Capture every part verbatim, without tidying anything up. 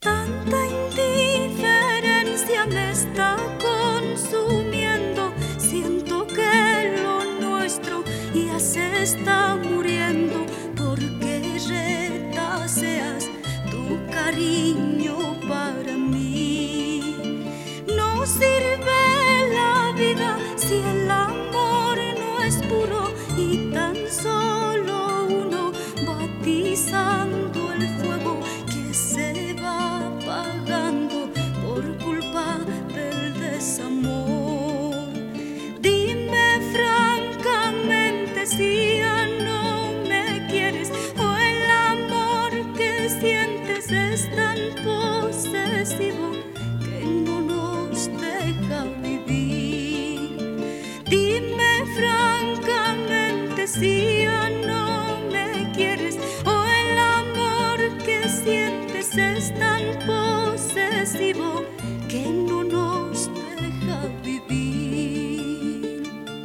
Tanta indiferencia me está consumiendo. Siento que lo nuestro ya se está muriendo, porque retaseas tu cariño para mí. No sirve la vida si el amor no es puro, y tan solo uno batizando el fuego que se va apagando por culpa del desamor. Dime francamente si ya no me quieres, o el amor que sientes es tan posesivo que no nos deja vivir. Dime francamente si ya no me quieres, o el amor que sientes es tan posesivo que no nos deja vivir.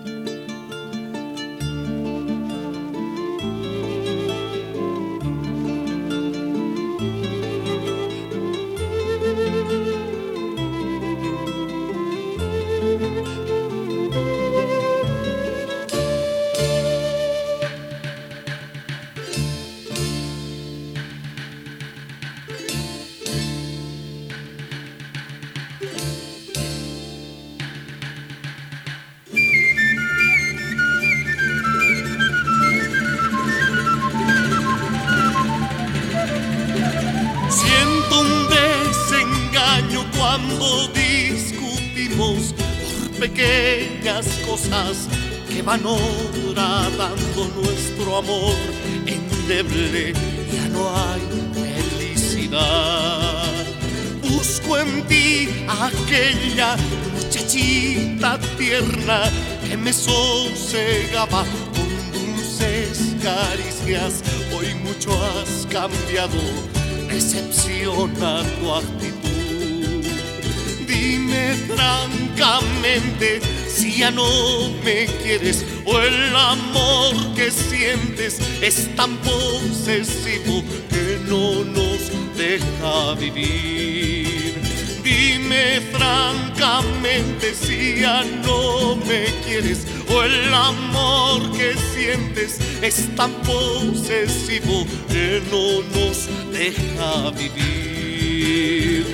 Siento un desengaño cuando discutimos por pequeñas cosas que van horadando nuestro amor endeble. Ya no hay felicidad. Busco en ti aquella muchachita tierna que me sosegaba con dulces caricias. Hoy mucho has cambiado, decepciona tu actitud. Dime francamente si ya no me quieres, o el amor que sientes es tan posesivo que no nos deja vivir. Dime francamente si ya no me quieres, o el amor que sientes es tan posesivo que no nos deja vivir.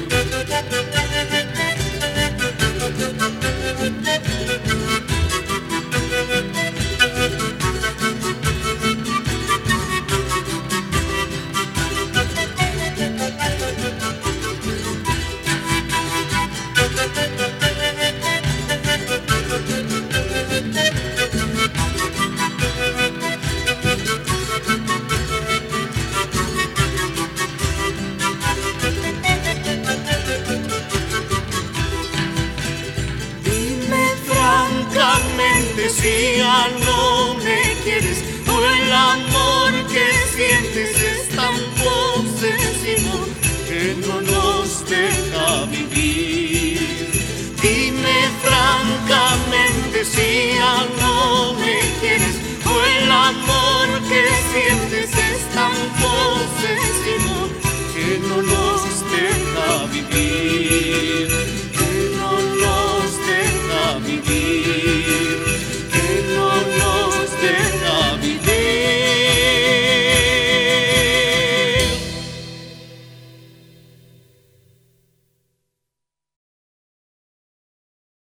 Si ya no me quieres, o el amor que sientes es tan posesivo que no nos deja vivir. Dime francamente si ya no me quieres, o el amor que sientes es tan posesivo que no nos deja vivir.